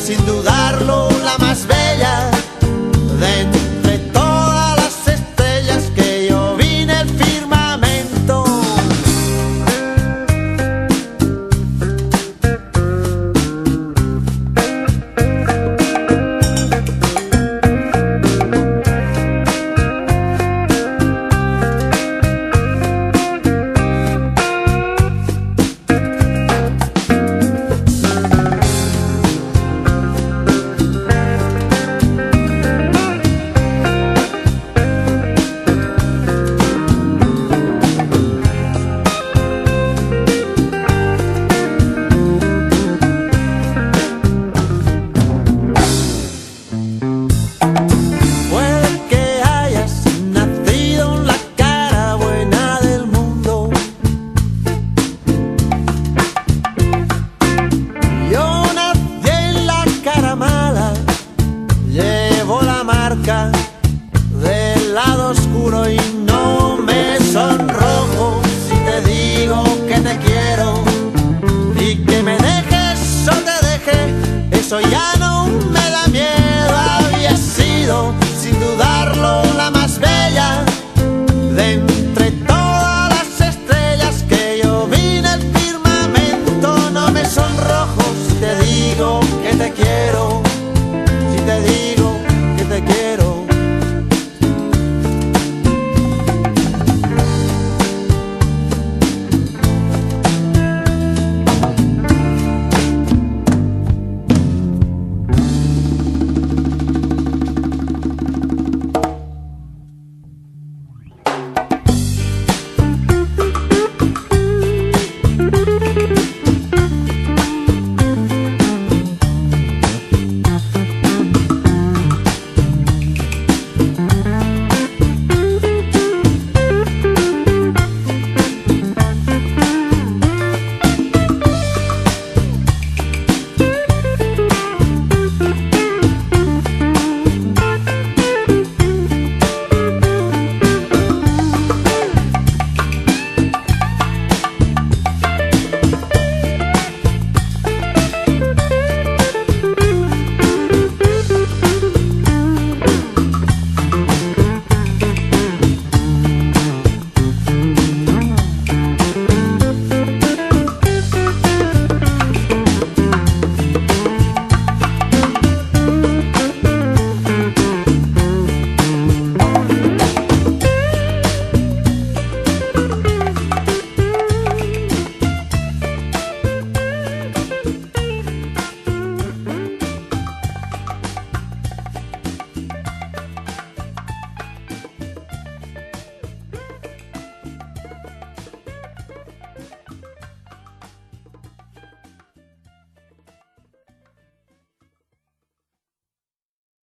sin dudarlo la más bella de entre todas las estrellas que yo vi en el firmamento. Llevo la marca del lado oscuro y no me sonrojo si te digo que te quiero y que me dejes o te deje, eso ya no me da miedo. Había sido sin dudarlo la más bella de entre todas las estrellas que yo vi en el firmamento. No me sonrojo si te digo